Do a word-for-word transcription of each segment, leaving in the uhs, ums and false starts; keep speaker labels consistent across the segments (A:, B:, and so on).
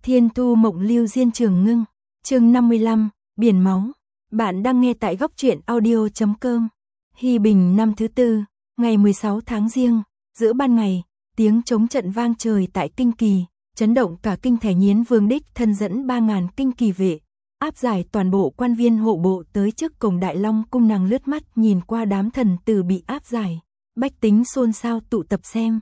A: Thiên thu mộng lưu diên trường ngưng, chương năm mươi lăm, biển máu. Bạn đang nghe tại góc truyện audio chấm com. Hy Bình năm thứ tư, ngày mười sáu tháng Giêng, giữa ban ngày, tiếng trống trận vang trời tại Kinh Kỳ, chấn động cả kinh Thẻ Nhiến Vương đích thân dẫn ba ngàn kinh kỳ vệ, áp giải toàn bộ quan viên hộ bộ tới trước cổng Đại Long cung. Nàng lướt mắt nhìn qua đám thần tử bị áp giải, bách tính xôn xao tụ tập xem.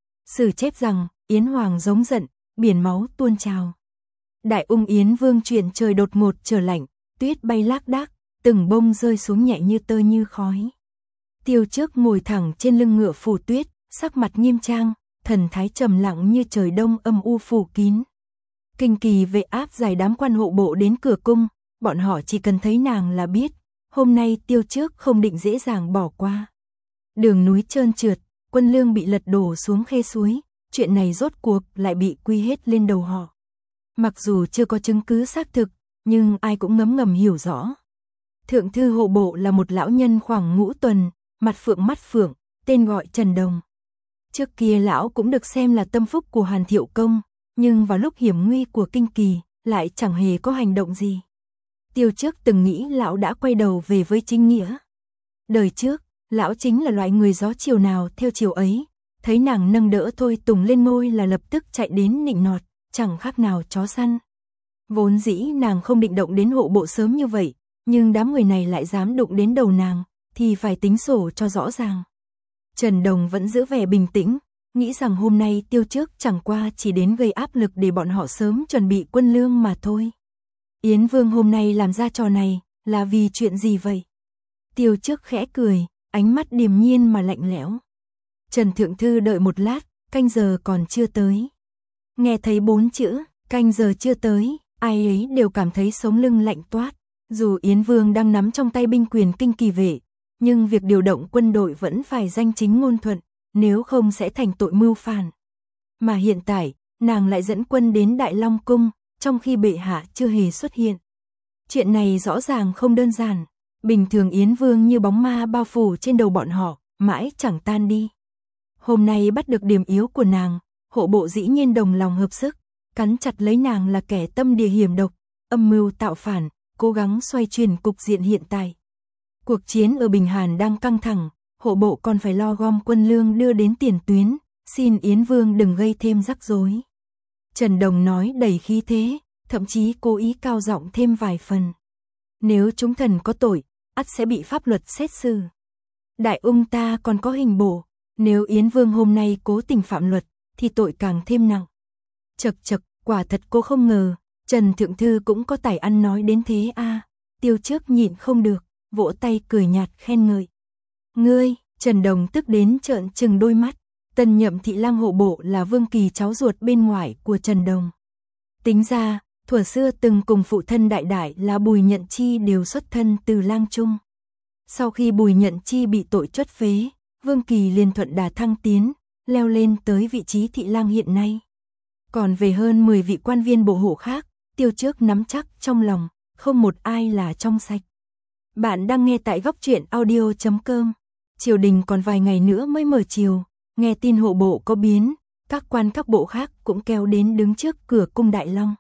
A: Sử chép rằng, Yến Hoàng giống giận, biển máu tuôn trào. Đại ung Yến Vương chuyển trời đột ngột trở lạnh, tuyết bay lác đác, từng bông rơi xuống nhẹ như tơ như khói. Tiêu Trước ngồi thẳng trên lưng ngựa phủ tuyết, sắc mặt nghiêm trang, thần thái trầm lặng như trời đông âm u phủ kín. Kinh kỳ vệ áp giải đám quan hộ bộ đến cửa cung, bọn họ chỉ cần thấy nàng là biết, hôm nay Tiêu Trước không định dễ dàng bỏ qua. Đường núi trơn trượt, quân lương bị lật đổ xuống khe suối, chuyện này rốt cuộc lại bị quy hết lên đầu họ. Mặc dù chưa có chứng cứ xác thực, nhưng ai cũng ngấm ngầm hiểu rõ. Thượng thư hộ bộ là một lão nhân khoảng ngũ tuần, mặt phượng mắt phượng, tên gọi Trần Đồng. Trước kia lão cũng được xem là tâm phúc của Hàn Thiệu Công, nhưng vào lúc hiểm nguy của Kinh Kỳ, lại chẳng hề có hành động gì. Tiêu Trước từng nghĩ lão đã quay đầu về với chính nghĩa. Đời trước, lão chính là loại người gió chiều nào theo chiều ấy, thấy nàng nâng đỡ Thôi Tùng lên ngôi là lập tức chạy đến nịnh nọt, chẳng khác nào chó săn. Vốn dĩ nàng không định động đến hộ bộ sớm như vậy, nhưng đám người này lại dám đụng đến đầu nàng, thì phải tính sổ cho rõ ràng. Trần Đồng vẫn giữ vẻ bình tĩnh, nghĩ rằng hôm nay Tiêu Trước chẳng qua chỉ đến gây áp lực để bọn họ sớm chuẩn bị quân lương mà thôi. Yến Vương hôm nay làm ra trò này, là vì chuyện gì vậy? Tiêu Trước khẽ cười, ánh mắt điềm nhiên mà lạnh lẽo. Trần Thượng Thư đợi một lát, canh giờ còn chưa tới. Nghe thấy bốn chữ, canh giờ chưa tới, ai ấy đều cảm thấy sống lưng lạnh toát. Dù Yến Vương đang nắm trong tay binh quyền kinh kỳ vệ, nhưng việc điều động quân đội vẫn phải danh chính ngôn thuận, nếu không sẽ thành tội mưu phản. Mà hiện tại, nàng lại dẫn quân đến Đại Long Cung, trong khi bệ hạ chưa hề xuất hiện. Chuyện này rõ ràng không đơn giản, bình thường Yến Vương như bóng ma bao phủ trên đầu bọn họ, mãi chẳng tan đi. Hôm nay bắt được điểm yếu của nàng, hộ bộ dĩ nhiên đồng lòng hợp sức, cắn chặt lấy nàng là kẻ tâm địa hiểm độc, âm mưu tạo phản, cố gắng xoay chuyển cục diện hiện tại. Cuộc chiến ở Bình Hàn đang căng thẳng, hộ bộ còn phải lo gom quân lương đưa đến tiền tuyến, xin Yến Vương đừng gây thêm rắc rối. Trần Đồng nói đầy khí thế, thậm chí cố ý cao giọng thêm vài phần. Nếu chúng thần có tội, ắt sẽ bị pháp luật xét xử. Đại ung ta còn có hình bổ, nếu Yến Vương hôm nay cố tình phạm luật, thì tội càng thêm nặng. Chật chật, quả thật cô không ngờ, Trần Thượng Thư cũng có tài ăn nói đến thế a. À. Tiêu Trước nhịn không được, vỗ tay cười nhạt khen ngợi. Ngươi, Trần Đồng tức đến trợn trừng đôi mắt. Tân nhậm thị lang hộ bộ là Vương Kỳ cháu ruột bên ngoài của Trần Đồng. Tính ra, thuở xưa từng cùng phụ thân đại đại là Bùi Nhận Chi đều xuất thân từ lang trung. Sau khi Bùi Nhận Chi bị tội truất phế, Vương Kỳ liền thuận đà thăng tiến, leo lên tới vị trí thị lang hiện nay. Còn về hơn mười vị quan viên bộ hộ khác, Tiêu Trước nắm chắc trong lòng, không một ai là trong sạch. Bạn đang nghe tại góc truyện audio chấm com. Triều đình còn vài ngày nữa mới mở triều, nghe tin hộ bộ có biến, các quan các bộ khác cũng kéo đến đứng trước cửa cung Đại Long.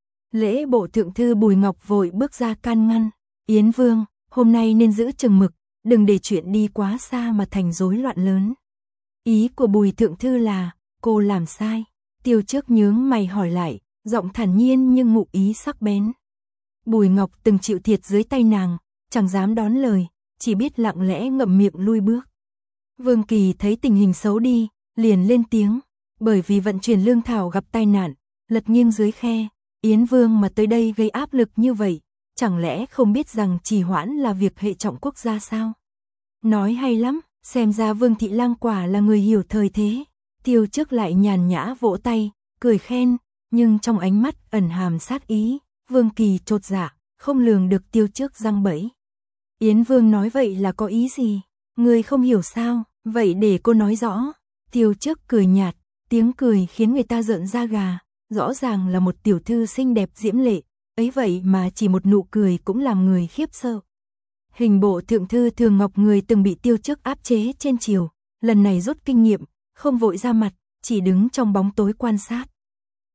A: Lễ bộ thượng thư Bùi Ngọc vội bước ra can ngăn. Yến Vương, hôm nay nên giữ chừng mực, đừng để chuyện đi quá xa mà thành rối loạn lớn. Ý của Bùi thượng thư là, cô làm sai. Tiêu Trước nhướng mày hỏi lại, giọng thản nhiên nhưng ngụ ý sắc bén. Bùi Ngọc từng chịu thiệt dưới tay nàng, chẳng dám đón lời, chỉ biết lặng lẽ ngậm miệng lui bước. Vương Kỳ thấy tình hình xấu đi, liền lên tiếng, bởi vì vận chuyển lương thảo gặp tai nạn, lật nghiêng dưới khe, Yến Vương mà tới đây gây áp lực như vậy, chẳng lẽ không biết rằng trì hoãn là việc hệ trọng quốc gia sao? Nói hay lắm, xem ra Vương thị lang quả là người hiểu thời thế. Tiêu Trước lại nhàn nhã vỗ tay, cười khen, nhưng trong ánh mắt ẩn hàm sát ý. Vương Kỳ chột dạ, không lường được Tiêu Trước giăng bẫy. Yến Vương nói vậy là có ý gì? Ngươi không hiểu sao? Vậy để cô nói rõ. Tiêu Trước cười nhạt, tiếng cười khiến người ta rợn da gà. Rõ ràng là một tiểu thư xinh đẹp diễm lệ, ấy vậy mà chỉ một nụ cười cũng làm người khiếp sợ. Hình bộ thượng thư Thường Ngọc người từng bị Tiêu Trước áp chế trên triều, lần này rút kinh nghiệm, không vội ra mặt, chỉ đứng trong bóng tối quan sát.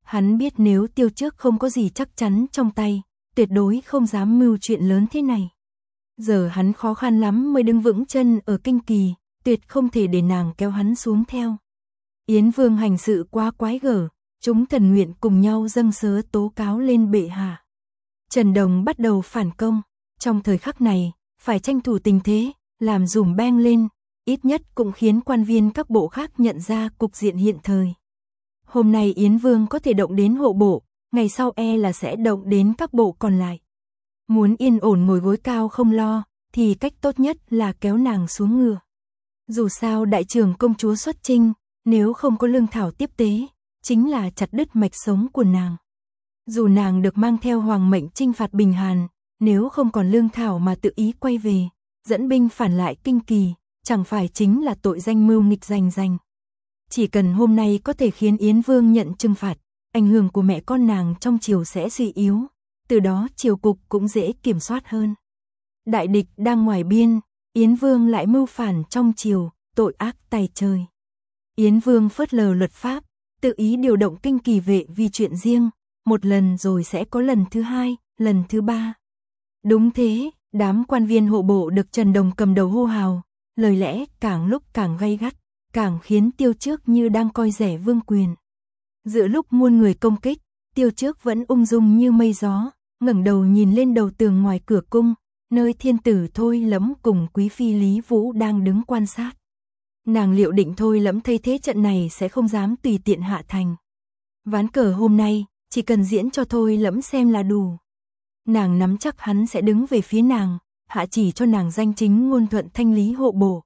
A: Hắn biết nếu Tiêu Trước không có gì chắc chắn trong tay, tuyệt đối không dám mưu chuyện lớn thế này. Giờ hắn khó khăn lắm mới đứng vững chân ở Kinh Kỳ, tuyệt không thể để nàng kéo hắn xuống theo. Yến Vương hành sự quá quái gở, chúng thần nguyện cùng nhau dâng sớ tố cáo lên bệ hạ. Trần Đồng bắt đầu phản công, trong thời khắc này, phải tranh thủ tình thế, làm dùm beng lên, ít nhất cũng khiến quan viên các bộ khác nhận ra cục diện hiện thời. Hôm nay Yến Vương có thể động đến hộ bộ, ngày sau e là sẽ động đến các bộ còn lại. Muốn yên ổn ngồi gối cao không lo, thì cách tốt nhất là kéo nàng xuống ngựa. Dù sao đại trưởng công chúa xuất chinh, nếu không có lương thảo tiếp tế, chính là chặt đứt mạch sống của nàng. Dù nàng được mang theo hoàng mệnh chinh phạt Bình Hàn, nếu không còn lương thảo mà tự ý quay về, dẫn binh phản lại Kinh Kỳ, chẳng phải chính là tội danh mưu nghịch rành rành. Chỉ cần hôm nay có thể khiến Yến Vương nhận trừng phạt, ảnh hưởng của mẹ con nàng trong triều sẽ suy yếu, từ đó triều cục cũng dễ kiểm soát hơn. Đại địch đang ngoài biên, Yến Vương lại mưu phản trong triều, tội ác tày trời. Yến Vương phớt lờ luật pháp, tự ý điều động Kinh Kỳ vệ vì chuyện riêng, một lần rồi sẽ có lần thứ hai, lần thứ ba. Đúng thế, đám quan viên hộ bộ được Trần Đồng cầm đầu hô hào, lời lẽ càng lúc càng gay gắt, càng khiến Tiêu Trước như đang coi rẻ vương quyền. Giữa lúc muôn người công kích, Tiêu Trước vẫn ung dung như mây gió, ngẩng đầu nhìn lên đầu tường ngoài cửa cung, nơi thiên tử Thôi Lẫm cùng quý phi Lý Vũ đang đứng quan sát. Nàng liệu định Thôi Lẫm thấy thế trận này sẽ không dám tùy tiện hạ thành. Ván cờ hôm nay, chỉ cần diễn cho Thôi Lẫm xem là đủ. Nàng nắm chắc hắn sẽ đứng về phía nàng, hạ chỉ cho nàng danh chính ngôn thuận thanh lý hộ bộ.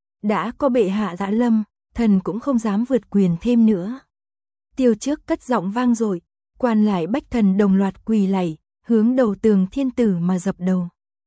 A: Đã có bệ hạ giã lâm, thần cũng không dám vượt quyền thêm nữa. Tiêu Trước cất giọng vang dội, quan lại bách thần đồng loạt quỳ lạy, hướng đầu tường thiên tử mà dập đầu.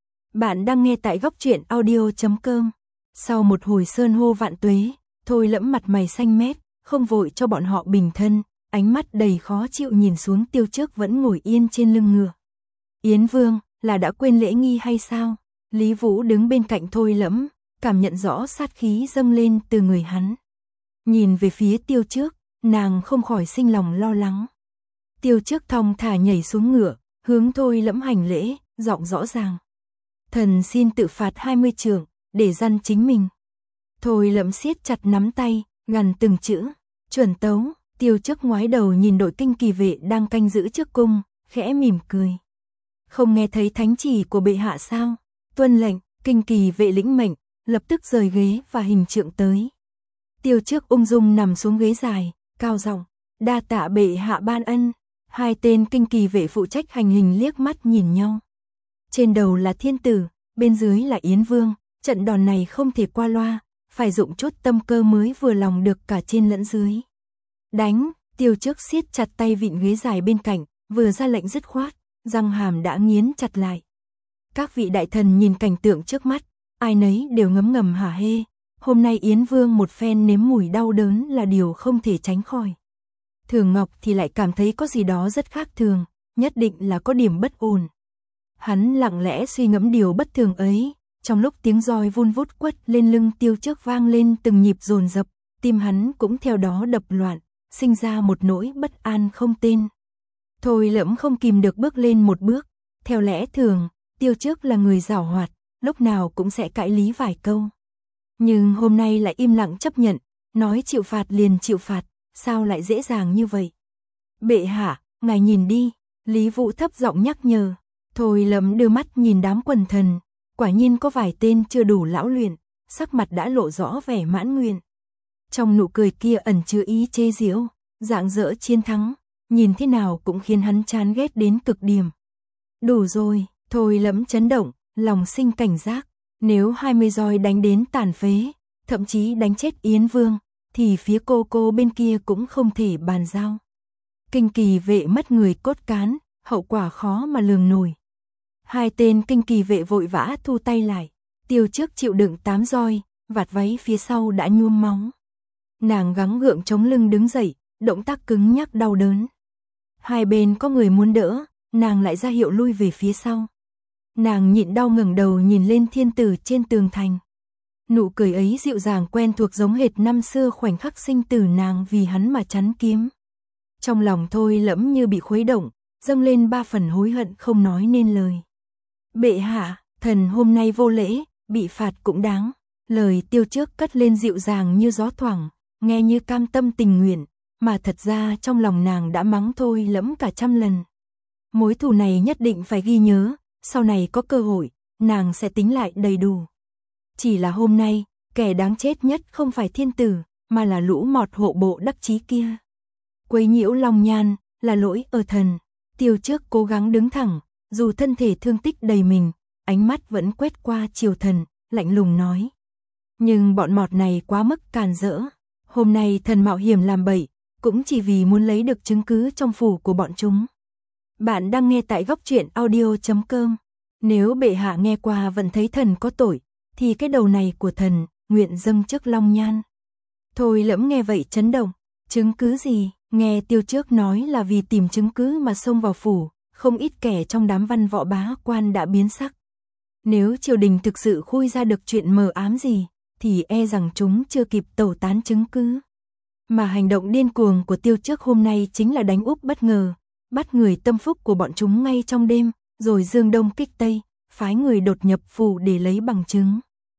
A: Bạn đang nghe tại góc truyện audio chấm com. Sau một hồi sơn hô vạn tuế, Thôi Lẫm mặt mày xanh mét, không vội cho bọn họ bình thân, ánh mắt đầy khó chịu nhìn xuống Tiêu Trước vẫn ngồi yên trên lưng ngựa. Yến Vương, là đã quên lễ nghi hay sao? Lý Vũ đứng bên cạnh Thôi Lẫm, cảm nhận rõ sát khí dâng lên từ người hắn. Nhìn về phía Tiêu Trước, nàng không khỏi sinh lòng lo lắng. Tiêu Trước thong thả nhảy xuống ngựa, hướng Thôi Lẫm hành lễ, giọng rõ ràng. Thần xin tự phạt hai mươi trượng, để răn chính mình. Thôi Lẫm siết chặt nắm tay, gằn từng chữ, chuẩn tấu. Tiêu Trước ngoái đầu nhìn đội Kinh Kỳ vệ đang canh giữ trước cung, khẽ mỉm cười. Không nghe thấy thánh chỉ của bệ hạ sao? Tuân lệnh, Kinh Kỳ vệ lĩnh mệnh, lập tức rời ghế và hình trượng tới. Tiêu Trước ung dung nằm xuống ghế dài, cao giọng, đa tạ bệ hạ ban ân. Hai tên Kinh Kỳ vệ phụ trách hành hình liếc mắt nhìn nhau. Trên đầu là thiên tử, bên dưới là Yến Vương, trận đòn này không thể qua loa, phải dụng chút tâm cơ mới vừa lòng được cả trên lẫn dưới. Đánh, Tiêu Trước siết chặt tay vịn ghế dài bên cạnh, vừa ra lệnh dứt khoát, răng hàm đã nghiến chặt lại. Các vị đại thần nhìn cảnh tượng trước mắt, ai nấy đều ngấm ngầm hả hê, hôm nay Yến Vương một phen nếm mùi đau đớn là điều không thể tránh khỏi. Thường Ngọc thì lại cảm thấy có gì đó rất khác thường, nhất định là có điểm bất ổn. Hắn lặng lẽ suy ngẫm điều bất thường ấy, trong lúc tiếng roi vun vút quất lên lưng Tiêu Trước vang lên từng nhịp dồn dập, tim hắn cũng theo đó đập loạn, sinh ra một nỗi bất an không tên. Thôi Lẫm không kìm được bước lên một bước, theo lẽ thường, Tiêu Trước là người giảo hoạt, lúc nào cũng sẽ cãi lý vài câu. Nhưng hôm nay lại im lặng chấp nhận, nói chịu phạt liền chịu phạt, sao lại dễ dàng như vậy? Bệ hạ, ngài nhìn đi, Lý Vũ thấp giọng nhắc nhở. Thôi Lẫm đưa mắt nhìn đám quần thần, quả nhiên có vài tên chưa đủ lão luyện, sắc mặt đã lộ rõ vẻ mãn nguyện. Trong nụ cười kia ẩn chứa ý chế giễu, rạng rỡ chiến thắng, nhìn thế nào cũng khiến hắn chán ghét đến cực điểm. Đủ rồi, Thôi Lẫm chấn động, lòng sinh cảnh giác, nếu hai mươi roi đánh đến tàn phế, thậm chí đánh chết Yến Vương, thì phía cô cô bên kia cũng không thể bàn giao. Kinh Kỳ vệ mất người cốt cán, hậu quả khó mà lường nổi. Hai tên Kinh Kỳ vệ vội vã thu tay lại, Tiêu Trước chịu đựng tám roi, vạt váy phía sau đã nhuốm máu. Nàng gắng gượng chống lưng đứng dậy, động tác cứng nhắc đau đớn. Hai bên có người muốn đỡ, nàng lại ra hiệu lui về phía sau. Nàng nhịn đau ngẩng đầu nhìn lên thiên tử trên tường thành. Nụ cười ấy dịu dàng quen thuộc giống hệt năm xưa khoảnh khắc sinh tử nàng vì hắn mà chắn kiếm. Trong lòng Thôi Lẫm như bị khuấy động, dâng lên ba phần hối hận không nói nên lời. Bệ hạ, thần hôm nay vô lễ, bị phạt cũng đáng. Lời Tiêu Trước cất lên dịu dàng như gió thoảng, nghe như cam tâm tình nguyện, mà thật ra trong lòng nàng đã mắng Thôi Lẫm cả trăm lần. Mối thù này nhất định phải ghi nhớ, sau này có cơ hội, nàng sẽ tính lại đầy đủ. Chỉ là hôm nay, kẻ đáng chết nhất không phải thiên tử, mà là lũ mọt hộ bộ đắc chí kia. Quấy nhiễu Long Nhan, là lỗi ở thần. Tiêu Trước cố gắng đứng thẳng, dù thân thể thương tích đầy mình, ánh mắt vẫn quét qua Triều Thần, lạnh lùng nói. Nhưng bọn mọt này quá mức càn rỡ. Hôm nay thần mạo hiểm làm bậy, cũng chỉ vì muốn lấy được chứng cứ trong phủ của bọn chúng. Bạn đang nghe tại góc truyện audio chấm com. Nếu bệ hạ nghe qua vẫn thấy thần có tội, thì cái đầu này của thần, nguyện dâng trước Long Nhan. Thôi Lẫm nghe vậy chấn động. Chứng cứ gì? Nghe Tiêu Trước nói là vì tìm chứng cứ mà xông vào phủ, không ít kẻ trong đám văn võ bá quan đã biến sắc. Nếu triều đình thực sự khui ra được chuyện mờ ám gì, thì e rằng chúng chưa kịp tẩu tán chứng cứ. Mà hành động điên cuồng của Tiêu Trước hôm nay chính là đánh úp bất ngờ, bắt người tâm phúc của bọn chúng ngay trong đêm, rồi dương đông kích tây, phái người đột nhập phủ để lấy bằng chứng.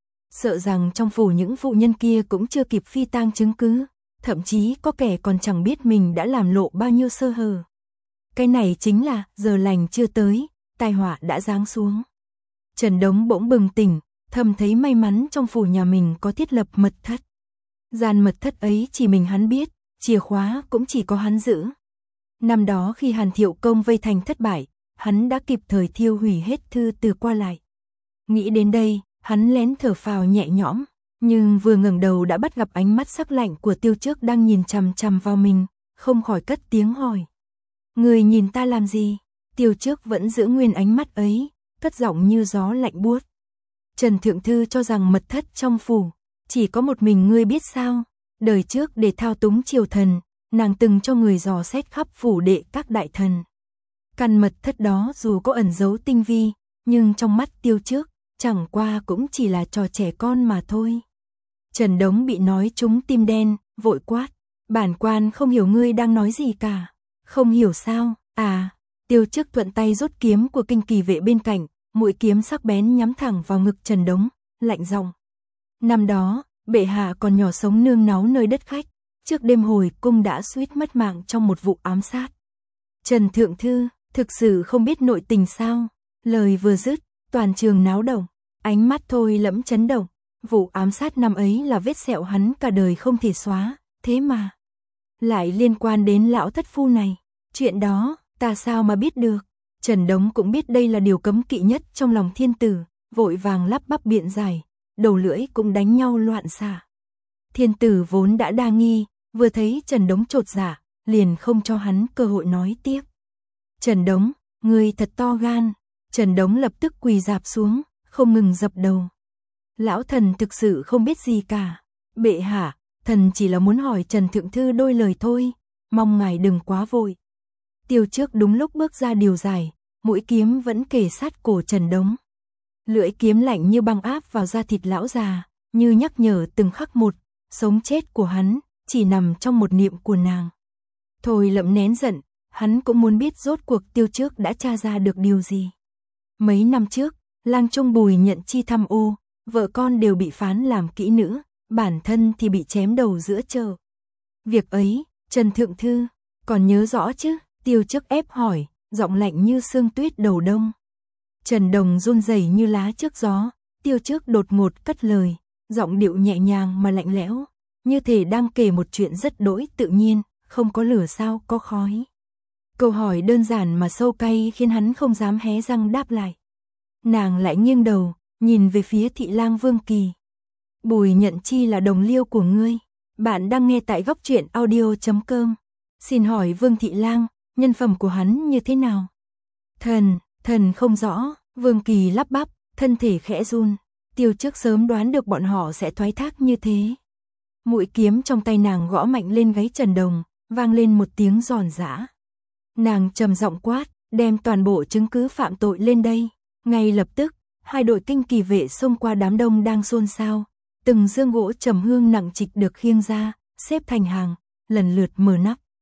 A: Sợ rằng trong phủ những phụ nhân kia cũng chưa kịp phi tang chứng cứ, thậm chí có kẻ còn chẳng biết mình đã làm lộ bao nhiêu sơ hở. Cái này chính là giờ lành chưa tới, tai họa đã giáng xuống. Trần Đống bỗng bừng tỉnh, thầm thấy may mắn trong phủ nhà mình có thiết lập mật thất. Gian mật thất ấy chỉ mình hắn biết, chìa khóa cũng chỉ có hắn giữ. Năm đó khi Hàn Thiệu Công vây thành thất bại, hắn đã kịp thời thiêu hủy hết thư từ qua lại. Nghĩ đến đây, hắn lén thở phào nhẹ nhõm, nhưng vừa ngẩng đầu đã bắt gặp ánh mắt sắc lạnh của Tiêu Trước đang nhìn chằm chằm vào mình, không khỏi cất tiếng hỏi. Người nhìn ta làm gì? Tiêu Trước vẫn giữ nguyên ánh mắt ấy, cất giọng như gió lạnh buốt. Trần Thượng Thư cho rằng mật thất trong phủ, chỉ có một mình ngươi biết sao? Đời trước để thao túng triều thần, nàng từng cho người dò xét khắp phủ đệ các đại thần. Căn mật thất đó dù có ẩn giấu tinh vi, nhưng trong mắt Tiêu Trước, chẳng qua cũng chỉ là trò trẻ con mà thôi. Trần Đống bị nói trúng tim đen, vội quát. Bản quan không hiểu ngươi đang nói gì cả. Không hiểu sao? À, Tiêu Trước thuận tay rút kiếm của kinh kỳ vệ bên cạnh, mũi kiếm sắc bén nhắm thẳng vào ngực Trần Đống, lạnh giọng. Năm đó, bệ hạ còn nhỏ sống nương náu nơi đất khách, trước đêm hồi cung đã suýt mất mạng trong một vụ ám sát. Trần Thượng Thư, thực sự không biết nội tình sao? Lời vừa dứt, toàn trường náo động, ánh mắt Thôi Lẫm chấn động. Vụ ám sát năm ấy là vết sẹo hắn cả đời không thể xóa, thế mà lại liên quan đến lão thất phu này. Chuyện đó, ta sao mà biết được? Trần Đống cũng biết đây là điều cấm kỵ nhất trong lòng thiên tử, vội vàng lắp bắp biện giải, đầu lưỡi cũng đánh nhau loạn xạ. Thiên tử vốn đã đa nghi, vừa thấy Trần Đống chột dạ, liền không cho hắn cơ hội nói tiếp. Trần Đống, ngươi thật to gan. Trần Đống lập tức quỳ rạp xuống, không ngừng dập đầu. Lão thần thực sự không biết gì cả. Bệ hạ, thần chỉ là muốn hỏi Trần Thượng Thư đôi lời thôi, mong ngài đừng quá vội. Tiêu Trước đúng lúc bước ra điều giải, mũi kiếm vẫn kề sát cổ Trần Đống. Lưỡi kiếm lạnh như băng áp vào da thịt lão già, như nhắc nhở từng khắc một, sống chết của hắn chỉ nằm trong một niệm của nàng. Thôi Lẫm nén giận, hắn cũng muốn biết rốt cuộc Tiêu Trước đã tra ra được điều gì. Mấy năm trước, Lang Trung Bùi nhận chi thăm ô, vợ con đều bị phán làm kỹ nữ, bản thân thì bị chém đầu giữa chợ. Việc ấy, Trần Thượng Thư, còn nhớ rõ chứ? Tiêu Trước ép hỏi, giọng lạnh như sương tuyết đầu đông. Trần Đồng run rẩy như lá trước gió, Tiêu Trước đột ngột cất lời, giọng điệu nhẹ nhàng mà lạnh lẽo, như thể đang kể một chuyện rất đỗi tự nhiên, không có lửa sao có khói. Câu hỏi đơn giản mà sâu cay khiến hắn không dám hé răng đáp lại. Nàng lại nghiêng đầu, nhìn về phía Thị Lang Vương Kỳ. Bùi Nhận Chi là đồng liêu của ngươi. Bạn đang nghe tại góc truyện audio chấm com. Xin hỏi Vương Thị Lang, nhân phẩm của hắn như thế nào? Thần, thần không rõ. Vương Kỳ lắp bắp, thân thể khẽ run. Tiêu Trước sớm đoán được bọn họ sẽ thoái thác như thế. Mũi kiếm trong tay nàng gõ mạnh lên gáy Trần Đồng, vang lên một tiếng giòn giã. Nàng trầm giọng quát, đem toàn bộ chứng cứ phạm tội lên đây. Ngay lập tức, hai đội kinh kỳ vệ xông qua đám đông đang xôn xao, từng dương gỗ trầm hương nặng trịch được khiêng ra, xếp thành hàng, lần lượt mở nắp.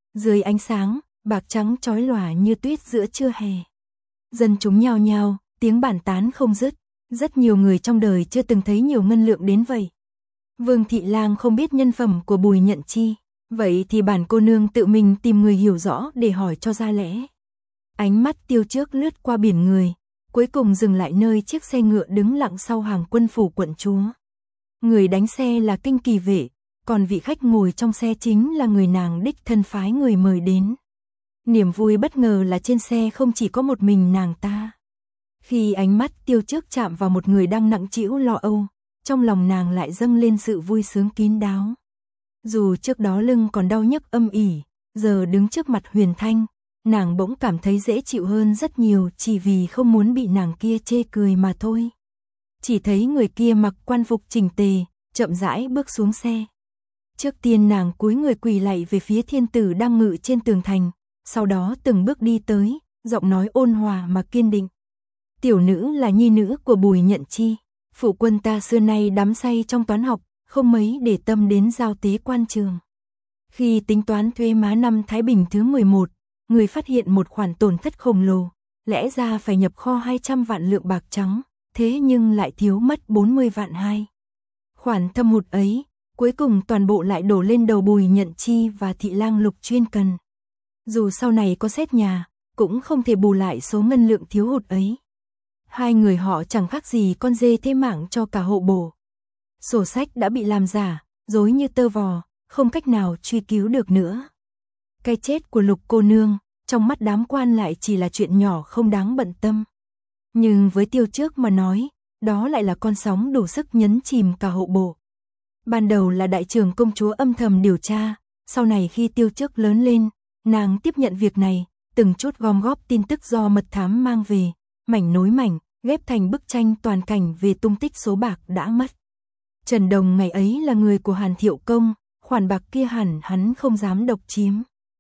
A: Dưới ánh sáng, bạc trắng chói lòa như tuyết giữa trưa hè. Dân chúng nhao nhao, tiếng bàn tán không dứt, rất nhiều người trong đời chưa từng thấy nhiều ngân lượng đến vậy. Vương Thị Lang không biết nhân phẩm của Bùi Nhận Chi, vậy thì bản cô nương tự mình tìm người hiểu rõ để hỏi cho ra lẽ. Ánh mắt Tiêu Trước lướt qua biển người, cuối cùng dừng lại nơi chiếc xe ngựa đứng lặng sau hàng quân phủ quận chúa. Người đánh xe là Kinh Kỳ vệ, còn vị khách ngồi trong xe chính là người nàng đích thân phái người mời đến. Niềm vui bất ngờ là trên xe không chỉ có một mình nàng ta. Khi ánh mắt Tiêu Trước chạm vào một người đang nặng trĩu lo âu, trong lòng nàng lại dâng lên sự vui sướng kín đáo. Dù trước đó lưng còn đau nhức âm ỉ, giờ đứng trước mặt Huyền Thanh, nàng bỗng cảm thấy dễ chịu hơn rất nhiều chỉ vì không muốn bị nàng kia chê cười mà thôi. Chỉ thấy người kia mặc quan phục chỉnh tề, chậm rãi bước xuống xe. Trước tiên nàng cúi người quỳ lạy về phía thiên tử đang ngự trên tường thành, sau đó từng bước đi tới, giọng nói ôn hòa mà kiên định. Tiểu nữ là nhi nữ của Bùi Nhận Chi, phụ quân ta xưa nay đắm say trong toán học, không mấy để tâm đến giao tế quan trường. Khi tính toán thuế má năm Thái Bình thứ mười một, người phát hiện một khoản tổn thất khổng lồ, lẽ ra phải nhập kho hai trăm vạn lượng bạc trắng, thế nhưng lại thiếu mất bốn mươi vạn hai. Khoản thâm hụt ấy, cuối cùng toàn bộ lại đổ lên đầu Bùi Nhận Chi và Thị Lang Lục chuyên cần. Dù sau này có xét nhà, cũng không thể bù lại số ngân lượng thiếu hụt ấy. Hai người họ chẳng khác gì con dê thế mạng cho cả hộ bổ. Sổ sách đã bị làm giả, rối như tơ vò, không cách nào truy cứu được nữa. Cái chết của Lục cô nương, trong mắt đám quan lại chỉ là chuyện nhỏ không đáng bận tâm. Nhưng với Tiêu Trước mà nói, đó lại là con sóng đủ sức nhấn chìm cả hộ bộ. Ban đầu là đại trưởng công chúa âm thầm điều tra, sau này khi Tiêu Trước lớn lên, nàng tiếp nhận việc này, từng chút gom góp tin tức do mật thám mang về, mảnh nối mảnh, ghép thành bức tranh toàn cảnh về tung tích số bạc đã mất. Trần Đồng ngày ấy là người của Hàn Thiệu Công, khoản bạc kia hẳn hắn không dám độc chiếm.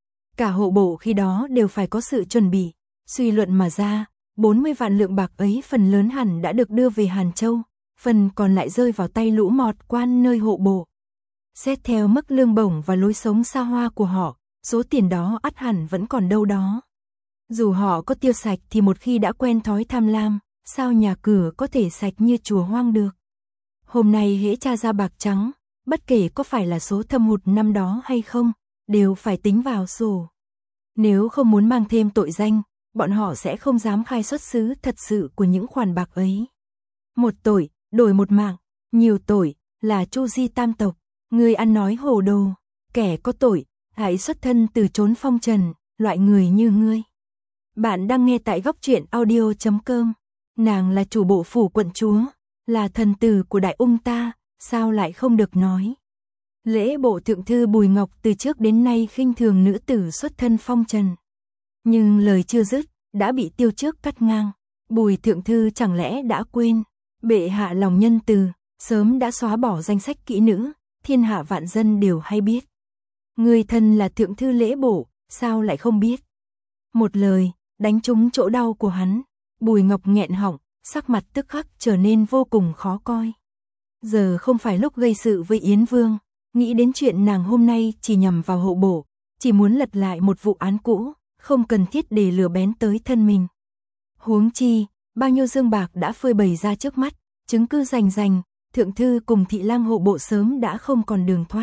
A: Cả hộ bộ khi đó đều phải có sự chuẩn bị, suy luận mà ra, bốn mươi vạn lượng bạc ấy phần lớn hẳn đã được đưa về Hàn Châu, phần còn lại rơi vào tay lũ mọt quan nơi hộ bộ. Xét theo mức lương bổng và lối sống xa hoa của họ, số tiền đó ắt hẳn vẫn còn đâu đó. Dù họ có tiêu sạch thì một khi đã quen thói tham lam, sao nhà cửa có thể sạch như chùa hoang được. Hôm nay hễ tra ra bạc trắng, bất kể có phải là số thâm hụt năm đó hay không, đều phải tính vào sổ. Nếu không muốn mang thêm tội danh, bọn họ sẽ không dám khai xuất xứ thật sự của những khoản bạc ấy. Một tội, đổi một mạng, nhiều tội, là Chu Di tam tộc, người ăn nói hồ đồ, kẻ có tội, hãy xuất thân từ chốn phong trần, loại người như ngươi. Bạn đang nghe tại góc truyện audio chấm com. Nàng là chủ bộ phủ quận chúa, là thần tử của đại ung ta, sao lại không được nói. Lễ bộ thượng thư Bùi Ngọc từ trước đến nay khinh thường nữ tử xuất thân phong trần. Nhưng lời chưa dứt, đã bị Tiêu Trước cắt ngang. Bùi thượng thư chẳng lẽ đã quên, bệ hạ lòng nhân từ, sớm đã xóa bỏ danh sách kỹ nữ, thiên hạ vạn dân đều hay biết. Người thân là thượng thư lễ bộ, sao lại không biết. Một lời, đánh trúng chỗ đau của hắn. Bùi Ngọc nghẹn họng, sắc mặt tức khắc trở nên vô cùng khó coi. Giờ không phải lúc gây sự với Yến Vương, nghĩ đến chuyện nàng hôm nay chỉ nhằm vào hộ bộ, chỉ muốn lật lại một vụ án cũ, không cần thiết để lừa bén tới thân mình. Huống chi, bao nhiêu dương bạc đã phơi bày ra trước mắt, chứng cứ rành rành, thượng thư cùng thị lang hộ bộ sớm đã không còn đường thoát.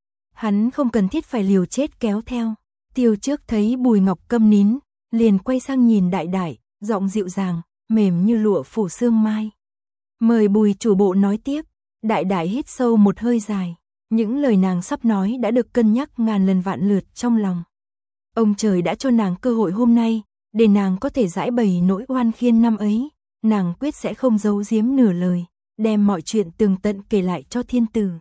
A: Hắn không cần thiết phải liều chết kéo theo. Tiêu Trước thấy Bùi Ngọc câm nín, liền quay sang nhìn đại đại, giọng dịu dàng, mềm như lụa phủ sương mai. Mời Bùi chủ bộ nói tiếp. Đại đại hít sâu một hơi dài, những lời nàng sắp nói đã được cân nhắc ngàn lần vạn lượt trong lòng. Ông trời đã cho nàng cơ hội hôm nay, để nàng có thể giải bày nỗi oan khiên năm ấy, nàng quyết sẽ không giấu giếm nửa lời, đem mọi chuyện tường tận kể lại cho thiên tử.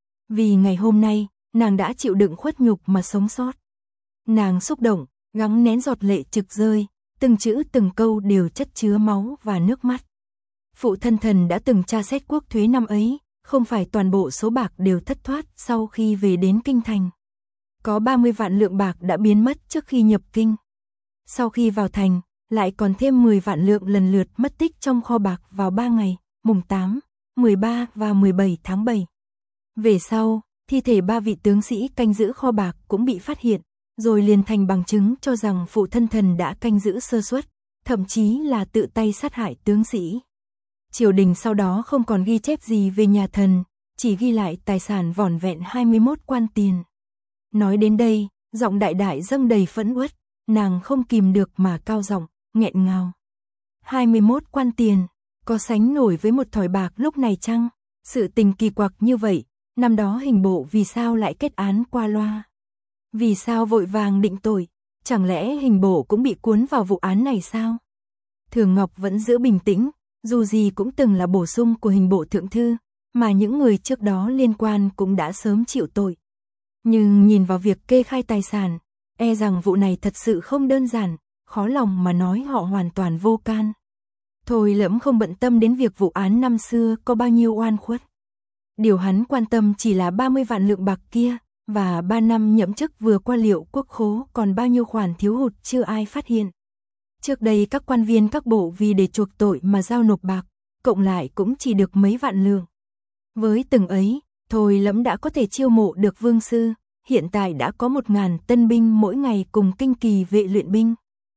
A: Vì ngày hôm nay, nàng đã chịu đựng khuất nhục mà sống sót. Nàng xúc động, gắng nén giọt lệ trực rơi, từng chữ từng câu đều chất chứa máu và nước mắt. Phụ thân thần đã từng tra xét quốc thuế năm ấy, không phải toàn bộ số bạc đều thất thoát sau khi về đến kinh thành. Có ba mươi vạn lượng bạc đã biến mất trước khi nhập kinh. Sau khi vào thành, lại còn thêm mười vạn lượng lần lượt mất tích trong kho bạc vào ba ngày, mùng tám, mười ba và mười bảy tháng bảy. Về sau, thi thể ba vị tướng sĩ canh giữ kho bạc cũng bị phát hiện, rồi liền thành bằng chứng cho rằng phụ thân thần đã canh giữ sơ suất, thậm chí là tự tay sát hại tướng sĩ. Triều đình sau đó không còn ghi chép gì về nhà thần, chỉ ghi lại tài sản vỏn vẹn hai mươi mốt quan tiền. Nói đến đây, giọng đại đại dâng đầy phẫn uất, nàng không kìm được mà cao giọng, nghẹn ngào. hai mươi mốt quan tiền, có sánh nổi với một thỏi bạc lúc này chăng? Sự tình kỳ quặc như vậy, năm đó hình bộ vì sao lại kết án qua loa? Vì sao vội vàng định tội? Chẳng lẽ hình bộ cũng bị cuốn vào vụ án này sao? Thường Ngọc vẫn giữ bình tĩnh, dù gì cũng từng là bổ sung của hình bộ thượng thư, mà những người trước đó liên quan cũng đã sớm chịu tội. Nhưng nhìn vào việc kê khai tài sản, e rằng vụ này thật sự không đơn giản, khó lòng mà nói họ hoàn toàn vô can. Thôi Lẫm không bận tâm đến việc vụ án năm xưa có bao nhiêu oan khuất. Điều hắn quan tâm chỉ là ba mươi vạn lượng bạc kia, và ba năm nhậm chức vừa qua liệu quốc khố còn bao nhiêu khoản thiếu hụt chưa ai phát hiện. Trước đây các quan viên các bộ vì để chuộc tội mà giao nộp bạc, cộng lại cũng chỉ được mấy vạn lượng. Với từng ấy, Thôi Lẫm đã có thể chiêu mộ được vương sư, hiện tại đã có một ngàn tân binh mỗi ngày cùng kinh kỳ vệ luyện binh.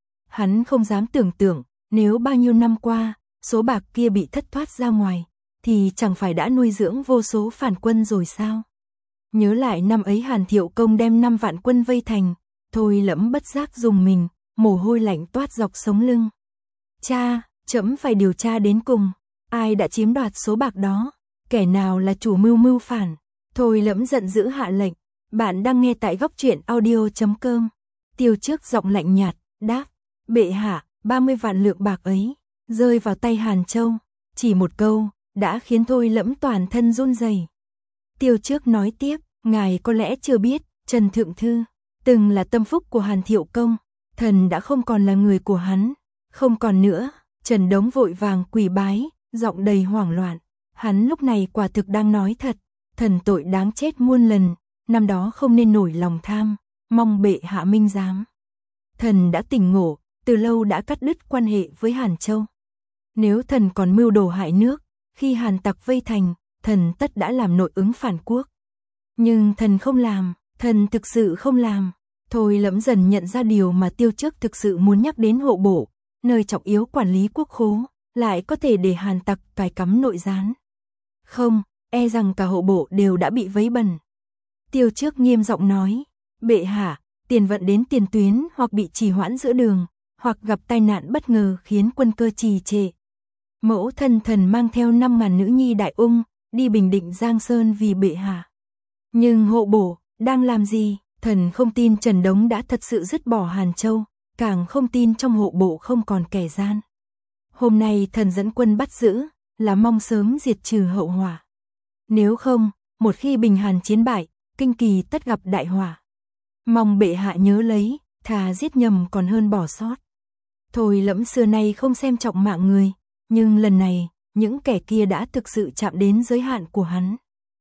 A: Hắn không dám tưởng tượng, nếu bao nhiêu năm qua, số bạc kia bị thất thoát ra ngoài, thì chẳng phải đã nuôi dưỡng vô số phản quân rồi sao? Nhớ lại năm ấy Hàn Thiệu Công đem năm vạn quân vây thành, Thôi Lẫm bất giác dùng mình, mồ hôi lạnh toát dọc sống lưng. Cha, trẫm phải điều tra đến cùng, ai đã chiếm đoạt số bạc đó, kẻ nào là chủ mưu mưu phản? Thôi Lẫm giận dữ hạ lệnh, bạn đang nghe tại góc truyện audio chấm com. Tiêu Trước giọng lạnh nhạt, đáp, bệ hạ, ba mươi vạn lượng bạc ấy, rơi vào tay Hàn Châu, chỉ một câu, đã khiến Thôi Lẫm toàn thân run rẩy. Tiêu Trước nói tiếp, ngài có lẽ chưa biết, Trần Thượng Thư, từng là tâm phúc của Hàn Thiệu Công, thần đã không còn là người của hắn, không còn nữa. Trần Đống vội vàng quỳ bái, giọng đầy hoảng loạn, hắn lúc này quả thực đang nói thật, thần tội đáng chết muôn lần, năm đó không nên nổi lòng tham, mong bệ hạ minh giám. Thần đã tỉnh ngộ, từ lâu đã cắt đứt quan hệ với Hàn Châu. Nếu thần còn mưu đồ hại nước, khi Hàn tặc vây thành, thần tất đã làm nội ứng phản quốc. Nhưng thần không làm, thần thực sự không làm. Thôi Lẫm dần nhận ra điều mà Tiêu Trước thực sự muốn nhắc đến hộ bộ, nơi trọng yếu quản lý quốc khố, lại có thể để Hàn tặc cài cắm nội gián. Không, e rằng cả hộ bộ đều đã bị vấy bẩn. Tiêu Trước nghiêm giọng nói, bệ hạ, tiền vận đến tiền tuyến hoặc bị trì hoãn giữa đường, hoặc gặp tai nạn bất ngờ khiến quân cơ trì trệ. Mẫu thân thần mang theo năm ngàn nữ nhi đại ung, đi Bình Định Giang Sơn vì bệ hạ. Nhưng hộ bộ, đang làm gì? Thần không tin Trần Đống đã thật sự dứt bỏ Hàn Châu, càng không tin trong hộ bộ không còn kẻ gian. Hôm nay thần dẫn quân bắt giữ, là mong sớm diệt trừ hậu họa. Nếu không, một khi Bình Hàn chiến bại, kinh kỳ tất gặp đại họa. Mong bệ hạ nhớ lấy, thà giết nhầm còn hơn bỏ sót. Thôi Lẫm xưa nay không xem trọng mạng người, nhưng lần này, những kẻ kia đã thực sự chạm đến giới hạn của hắn.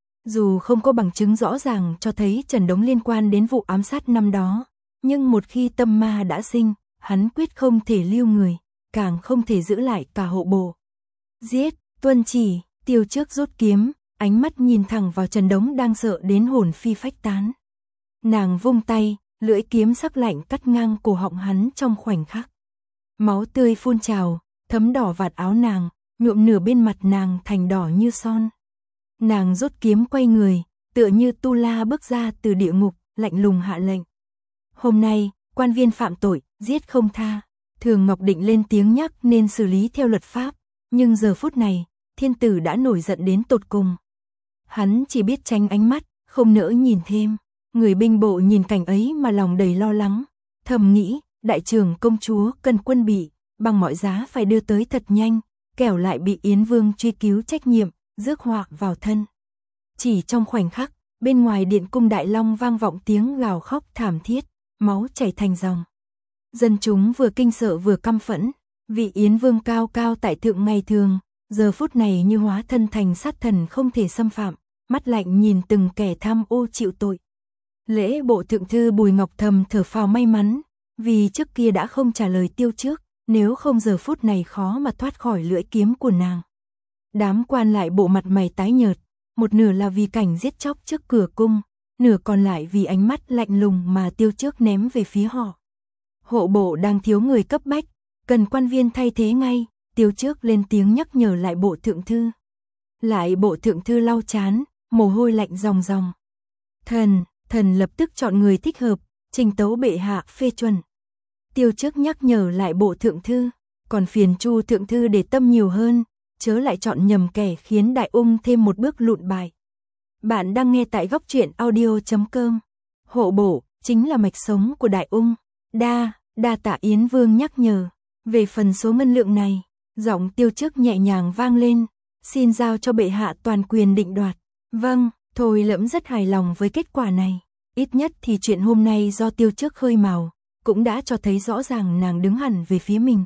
A: Dù không có bằng chứng rõ ràng cho thấy Trần Đống liên quan đến vụ ám sát năm đó, nhưng một khi tâm ma đã sinh, hắn quyết không thể lưu người, càng không thể giữ lại cả hộ bộ. Giết, tuân chỉ. Tiêu Trước rút kiếm, ánh mắt nhìn thẳng vào Trần Đống đang sợ đến hồn phi phách tán. Nàng vung tay, lưỡi kiếm sắc lạnh cắt ngang cổ họng hắn trong khoảnh khắc. Máu tươi phun trào, thấm đỏ vạt áo nàng, nhuộm nửa bên mặt nàng thành đỏ như son. Nàng rút kiếm quay người, tựa như Tu La bước ra từ địa ngục, lạnh lùng hạ lệnh. Hôm nay, quan viên phạm tội, giết không tha. Thường Ngọc định lên tiếng nhắc nên xử lý theo luật pháp, nhưng giờ phút này, thiên tử đã nổi giận đến tột cùng. Hắn chỉ biết tránh ánh mắt, không nỡ nhìn thêm. Người binh bộ nhìn cảnh ấy mà lòng đầy lo lắng, thầm nghĩ, đại trưởng công chúa cần quân bị, bằng mọi giá phải đưa tới thật nhanh, kẻo lại bị Yến Vương truy cứu trách nhiệm, rước họa vào thân. Chỉ trong khoảnh khắc, bên ngoài điện cung Đại Long vang vọng tiếng gào khóc thảm thiết, máu chảy thành dòng. Dân chúng vừa kinh sợ vừa căm phẫn, vị Yến Vương cao cao tại thượng ngày thường, giờ phút này như hóa thân thành sát thần không thể xâm phạm, mắt lạnh nhìn từng kẻ tham ô chịu tội. Lễ bộ thượng thư Bùi Ngọc thầm thở phào may mắn, vì trước kia đã không trả lời Tiêu Trước, nếu không giờ phút này khó mà thoát khỏi lưỡi kiếm của nàng. Đám quan lại bộ mặt mày tái nhợt, một nửa là vì cảnh giết chóc trước cửa cung, nửa còn lại vì ánh mắt lạnh lùng mà Tiêu Trước ném về phía họ. Hộ bộ đang thiếu người cấp bách, cần quan viên thay thế ngay, Tiêu Trước lên tiếng nhắc nhở lại bộ thượng thư. Lại bộ thượng thư lau chán, mồ hôi lạnh ròng ròng. Thần, thần lập tức chọn người thích hợp, trình tấu bệ hạ phê chuẩn. Tiêu Trước nhắc nhở lại bộ thượng thư, còn phiền Chu thượng thư để tâm nhiều hơn, chớ lại chọn nhầm kẻ khiến Đại Ung thêm một bước lụn bại. Bạn đang nghe tại góc truyện audio chấm com. Hộ bộ chính là mạch sống của Đại Ung. Đa, đa tạ Yến Vương nhắc nhở. Về phần số ngân lượng này, giọng Tiêu Trước nhẹ nhàng vang lên, xin giao cho bệ hạ toàn quyền định đoạt. Vâng, Thôi Lẫm rất hài lòng với kết quả này. Ít nhất thì chuyện hôm nay do Tiêu Trước khơi mào, cũng đã cho thấy rõ ràng nàng đứng hẳn về phía mình.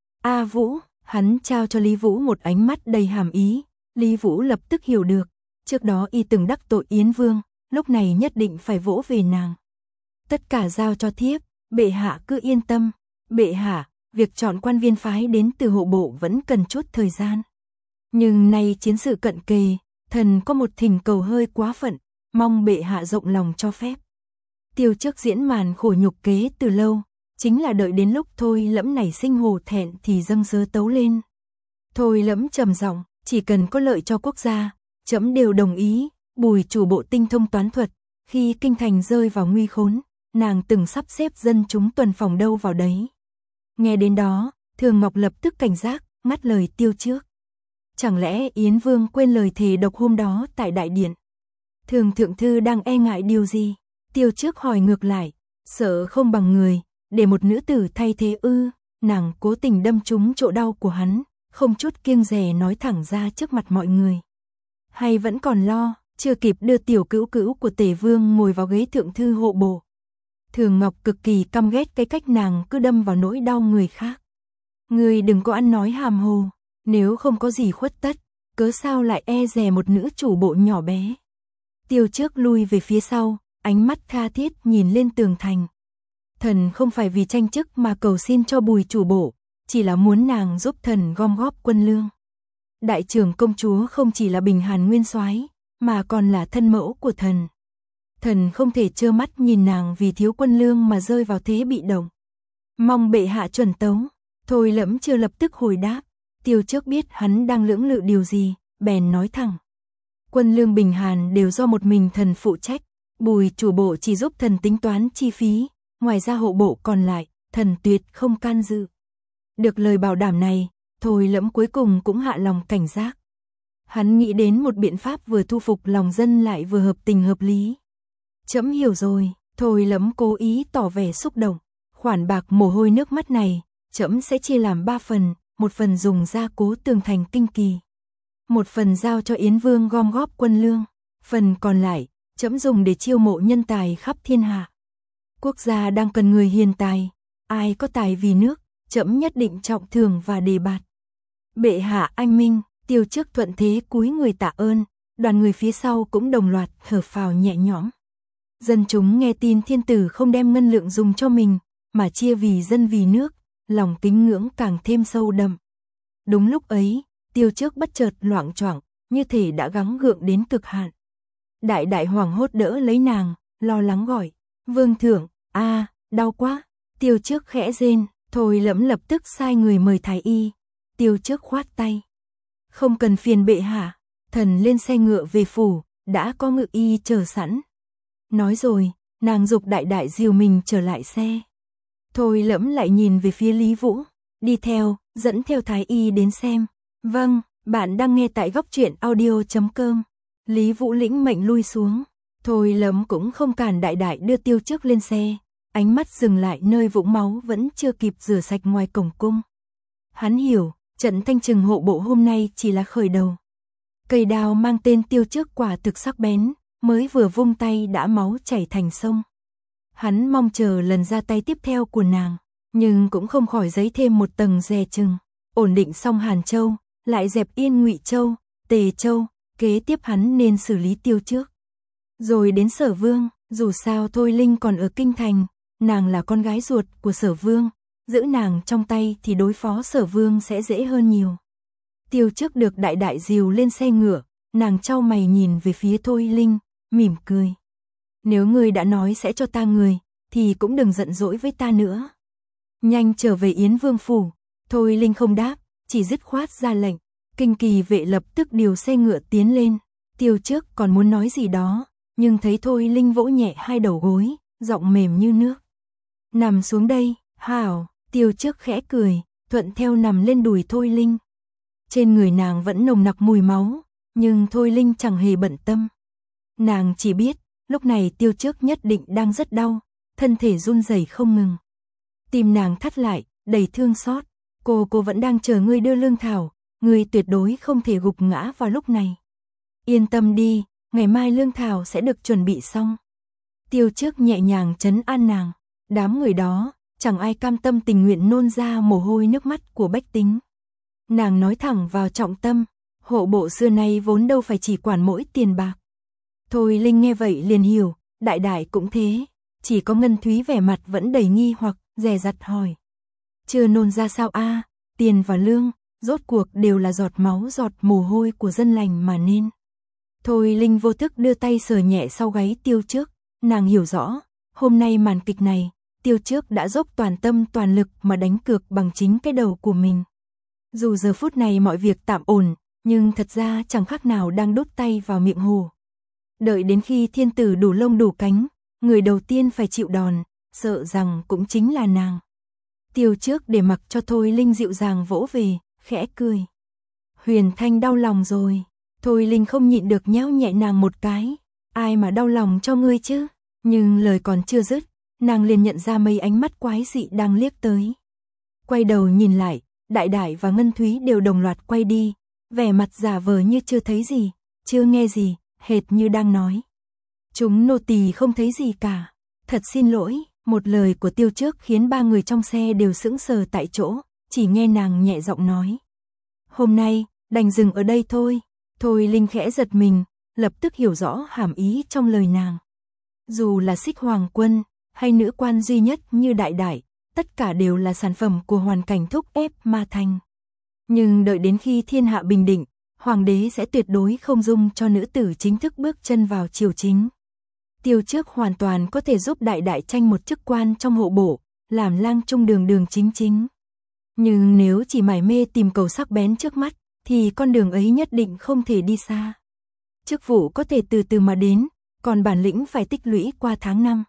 A: A Vũ, hắn trao cho Lý Vũ một ánh mắt đầy hàm ý. Lý Vũ lập tức hiểu được, trước đó y từng đắc tội Yến Vương, lúc này nhất định phải vỗ về nàng. Tất cả giao cho thiếp, bệ hạ cứ yên tâm. Bệ hạ, việc chọn quan viên phái đến từ hộ bộ vẫn cần chút thời gian. Nhưng nay chiến sự cận kề, thần có một thỉnh cầu hơi quá phận, mong bệ hạ rộng lòng cho phép. Tiêu Trước diễn màn khổ nhục kế từ lâu, chính là đợi đến lúc Thôi Lẫm nảy sinh hổ thẹn thì dâng sớ tấu lên. Thôi Lẫm trầm giọng, chỉ cần có lợi cho quốc gia, trẫm đều đồng ý. Bùi chủ bộ tinh thông toán thuật, khi kinh thành rơi vào nguy khốn, nàng từng sắp xếp dân chúng tuần phòng đâu vào đấy. Nghe đến đó, Thường Ngọc lập tức cảnh giác, ngắt lời Tiêu Trước. Chẳng lẽ Yến Vương quên lời thề độc hôm đó tại đại điện? Thường thượng thư đang e ngại điều gì? Tiêu Trước hỏi ngược lại, sợ không bằng người, để một nữ tử thay thế ư? Nàng cố tình đâm trúng chỗ đau của hắn, không chút kiêng dè nói thẳng ra trước mặt mọi người. Hay vẫn còn lo, chưa kịp đưa tiểu cữu cữu của Tề Vương ngồi vào ghế thượng thư hộ bộ. Thường Ngọc cực kỳ căm ghét cái cách nàng cứ đâm vào nỗi đau người khác. Người đừng có ăn nói hàm hồ, nếu không có gì khuất tất, cớ sao lại e dè một nữ chủ bộ nhỏ bé. Tiêu Trước lui về phía sau, ánh mắt tha thiết nhìn lên tường thành. Thần không phải vì tranh chức mà cầu xin cho Bùi chủ bộ, chỉ là muốn nàng giúp thần gom góp quân lương. Đại trưởng công chúa không chỉ là Bình Hàn nguyên soái, mà còn là thân mẫu của thần. Thần không thể trơ mắt nhìn nàng vì thiếu quân lương mà rơi vào thế bị động. Mong bệ hạ chuẩn tấu. Thôi Lẫm chưa lập tức hồi đáp. Tiêu Trước biết hắn đang lưỡng lự điều gì, bèn nói thẳng. Quân lương Bình Hàn đều do một mình thần phụ trách, Bùi chủ bộ chỉ giúp thần tính toán chi phí, ngoài ra hộ bộ còn lại, thần tuyệt không can dự. Được lời bảo đảm này, Thôi Lẫm cuối cùng cũng hạ lòng cảnh giác. Hắn nghĩ đến một biện pháp vừa thu phục lòng dân lại vừa hợp tình hợp lý. Trẫm hiểu rồi, Thôi Lẫm cố ý tỏ vẻ xúc động. Khoản bạc mồ hôi nước mắt này, trẫm sẽ chia làm ba phần, một phần dùng gia cố tường thành Kinh Kỳ, một phần giao cho Yến Vương gom góp quân lương, phần còn lại, trẫm dùng để chiêu mộ nhân tài khắp thiên hạ. Quốc gia đang cần người hiền tài, ai có tài vì nước, trẫm nhất định trọng thưởng và đề bạt. Bệ hạ anh minh. Tiêu Trước thuận thế cúi người tạ ơn, đoàn người phía sau cũng đồng loạt thở phào nhẹ nhõm. Dân chúng nghe tin thiên tử không đem ngân lượng dùng cho mình, mà chia vì dân vì nước, lòng kính ngưỡng càng thêm sâu đậm. Đúng lúc ấy, Tiêu Trước bất chợt loạng choạng, như thể đã gắng gượng đến cực hạn. Đại đại hoảng hốt đỡ lấy nàng, lo lắng gọi, Vương thượng, a, đau quá. Tiêu Trước khẽ rên, Thôi Lẫm lập tức sai người mời thái y. Tiêu Trước khoát tay. Không cần phiền bệ hạ, thần lên xe ngựa về phủ, đã có ngự y chờ sẵn. Nói rồi, nàng dục đại đại dìu mình trở lại xe. Thôi Lẫm lại nhìn về phía Lý Vũ, đi theo, dẫn theo thái y đến xem. Vâng, bạn đang nghe tại góc truyện audio chấm com. Lý Vũ lĩnh mệnh lui xuống. Thôi Lẫm cũng không cản đại đại đưa Tiêu Trước lên xe, ánh mắt dừng lại nơi vũng máu vẫn chưa kịp rửa sạch ngoài cổng cung. Hắn hiểu, trận thanh trừng hộ bộ hôm nay chỉ là khởi đầu. Cây đao mang tên Tiêu Trước quả thực sắc bén, mới vừa vung tay đã máu chảy thành sông. Hắn mong chờ lần ra tay tiếp theo của nàng, nhưng cũng không khỏi giấy thêm một tầng dè chừng. Ổn định xong Hàn Châu, lại dẹp yên Ngụy Châu, Tề Châu, kế tiếp hắn nên xử lý Tiêu Trước. Rồi đến Sở Vương, dù sao Thôi Linh còn ở kinh thành, nàng là con gái ruột của Sở Vương, giữ nàng trong tay thì đối phó Sở Vương sẽ dễ hơn nhiều. Tiêu Trước được đại đại dìu lên xe ngựa, nàng chau mày nhìn về phía Thôi Linh, mỉm cười. Nếu ngươi đã nói sẽ cho ta người, thì cũng đừng giận dỗi với ta nữa. Nhanh trở về Yến Vương phủ. Thôi Linh không đáp, chỉ dứt khoát ra lệnh. Kinh kỳ vệ lập tức điều xe ngựa tiến lên. Tiêu Trước còn muốn nói gì đó, nhưng thấy Thôi Linh vỗ nhẹ hai đầu gối, giọng mềm như nước. Nằm xuống đây, hảo. Tiêu Trước khẽ cười, thuận theo nằm lên đùi Thôi Linh. Trên người nàng vẫn nồng nặc mùi máu, nhưng Thôi Linh chẳng hề bận tâm. Nàng chỉ biết, lúc này Tiêu Trước nhất định đang rất đau, thân thể run rẩy không ngừng. Tim nàng thắt lại, đầy thương xót. Cô cô vẫn đang chờ ngươi đưa lương thảo, ngươi tuyệt đối không thể gục ngã vào lúc này. Yên tâm đi, ngày mai lương thảo sẽ được chuẩn bị xong. Tiêu Trước nhẹ nhàng trấn an nàng. Đám người đó, chẳng ai cam tâm tình nguyện nôn ra mồ hôi nước mắt của bách tính. Nàng nói thẳng vào trọng tâm, hộ bộ xưa nay vốn đâu phải chỉ quản mỗi tiền bạc. Thôi Linh nghe vậy liền hiểu, đại đại cũng thế. Chỉ có Ngân Thúy vẻ mặt vẫn đầy nghi hoặc, dè dặt hỏi. Chưa nôn ra sao a? Tiền và lương, rốt cuộc đều là giọt máu giọt mồ hôi của dân lành mà nên. Thôi Linh vô thức đưa tay sờ nhẹ sau gáy Tiêu Trước, nàng hiểu rõ, hôm nay màn kịch này, Tiêu Trước đã dốc toàn tâm toàn lực mà đánh cược bằng chính cái đầu của mình. Dù giờ phút này mọi việc tạm ổn, nhưng thật ra chẳng khác nào đang đút tay vào miệng hổ. Đợi đến khi thiên tử đủ lông đủ cánh, người đầu tiên phải chịu đòn, sợ rằng cũng chính là nàng. Tiêu Trước để mặc cho Thôi Linh dịu dàng vỗ về, khẽ cười. Huyền Thanh đau lòng rồi. Thôi Linh không nhịn được nhéo nhẹ nàng một cái. Ai mà đau lòng cho ngươi chứ? Nhưng lời còn chưa dứt, nàng liền nhận ra mấy ánh mắt quái dị đang liếc tới. Quay đầu nhìn lại, Đại Đại và Ngân Thúy đều đồng loạt quay đi, vẻ mặt giả vờ như chưa thấy gì, chưa nghe gì, hệt như đang nói. Chúng nô tỳ không thấy gì cả. Thật xin lỗi. Một lời của Tiêu Trước khiến ba người trong xe đều sững sờ tại chỗ, chỉ nghe nàng nhẹ giọng nói. Hôm nay, đành dừng ở đây thôi. Thôi Linh khẽ giật mình, lập tức hiểu rõ hàm ý trong lời nàng. Dù là Xích Hoàng Quân, hay nữ quan duy nhất như Đại Đại, tất cả đều là sản phẩm của hoàn cảnh thúc ép mà thành. Nhưng đợi đến khi thiên hạ bình định, Hoàng đế sẽ tuyệt đối không dung cho nữ tử chính thức bước chân vào triều chính. Tiêu Trước hoàn toàn có thể giúp Đại Đại tranh một chức quan trong hộ bộ, làm lang trung đường đường chính chính. Nhưng nếu chỉ mải mê tìm cầu sắc bén trước mắt, thì con đường ấy nhất định không thể đi xa. Chức vụ có thể từ từ mà đến, còn bản lĩnh phải tích lũy qua tháng năm.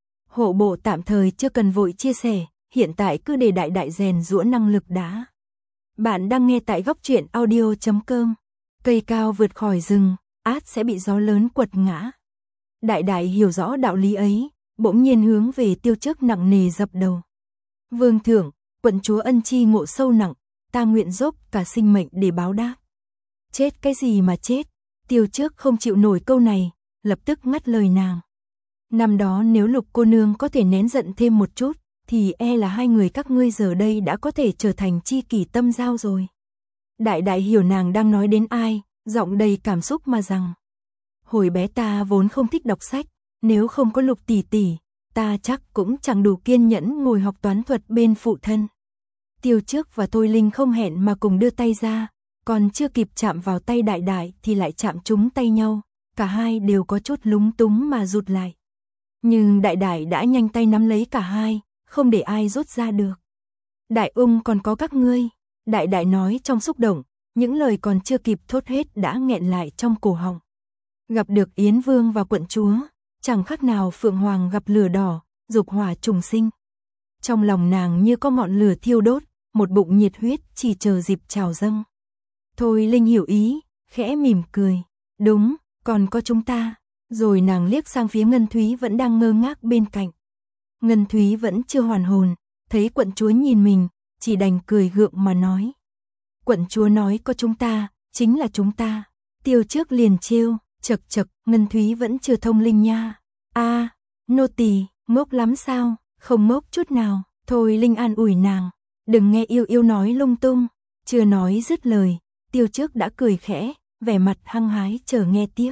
A: Hộ bộ tạm thời chưa cần vội chia sẻ, hiện tại cứ để Đại Đại rèn giũa năng lực đã. Bạn đang nghe tại góc truyện audio chấm com. Cây cao vượt khỏi rừng, át sẽ bị gió lớn quật ngã. Đại Đại hiểu rõ đạo lý ấy, bỗng nhiên hướng về Tiêu Trước nặng nề dập đầu. Vương thượng, quận chúa ân chi ngộ sâu nặng, ta nguyện dốc cả sinh mệnh để báo đáp. Chết cái gì mà chết? Tiêu Trước không chịu nổi câu này, lập tức ngắt lời nàng. Năm đó nếu Lục cô nương có thể nén giận thêm một chút, thì e là hai người các ngươi giờ đây đã có thể trở thành tri kỷ tâm giao rồi. Đại Đại hiểu nàng đang nói đến ai, giọng đầy cảm xúc mà rằng. Hồi bé ta vốn không thích đọc sách, nếu không có Lục tỷ tỷ, ta chắc cũng chẳng đủ kiên nhẫn ngồi học toán thuật bên phụ thân. Tiêu Trước và Thôi Linh không hẹn mà cùng đưa tay ra, còn chưa kịp chạm vào tay Đại Đại thì lại chạm trúng tay nhau, cả hai đều có chút lúng túng mà rụt lại. Nhưng Đại Đại đã nhanh tay nắm lấy cả hai, không để ai rút ra được. Đại ung còn có các ngươi, Đại Đại nói trong xúc động, những lời còn chưa kịp thốt hết đã nghẹn lại trong cổ họng. Gặp được Yến Vương và quận chúa, chẳng khác nào Phượng Hoàng gặp lửa đỏ, dục hỏa trùng sinh. Trong lòng nàng như có ngọn lửa thiêu đốt, một bụng nhiệt huyết chỉ chờ dịp trào dâng. Thôi Linh hiểu ý, khẽ mỉm cười. Đúng, còn có chúng ta. Rồi nàng liếc sang phía Ngân Thúy vẫn đang ngơ ngác bên cạnh. Ngân Thúy vẫn chưa hoàn hồn, thấy quận chúa nhìn mình, chỉ đành cười gượng mà nói. Quận chúa nói có chúng ta, chính là chúng ta. Tiêu Trước liền trêu, chật chật, Ngân Thúy vẫn chưa thông linh nha. A, nô tỳ, ngốc lắm sao? Không ngốc chút nào. Thôi Linh an ủi nàng, đừng nghe yêu yêu nói lung tung. Chưa nói dứt lời, Tiêu Trước đã cười khẽ, vẻ mặt hăng hái chờ nghe tiếp.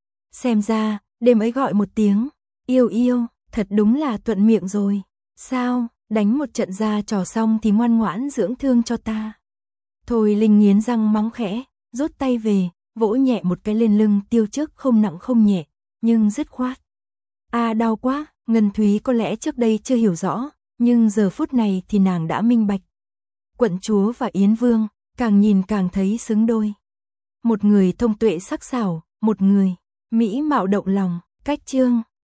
A: Xem ra, đêm ấy gọi một tiếng, yêu yêu, thật đúng là thuận miệng rồi. Sao, đánh một trận ra trò xong thì ngoan ngoãn dưỡng thương cho ta. Thôi Linh nghiến răng mắng khẽ, rút tay về, vỗ nhẹ một cái lên lưng Tiêu Trước không nặng không nhẹ, nhưng dứt khoát. A đau quá, Ngân Thúy có lẽ trước đây chưa hiểu rõ, nhưng giờ phút này thì nàng đã minh bạch. Quận chúa và Yến Vương, càng nhìn càng thấy xứng đôi. Một người thông tuệ sắc sảo, một người mỹ mạo động lòng, cách chương.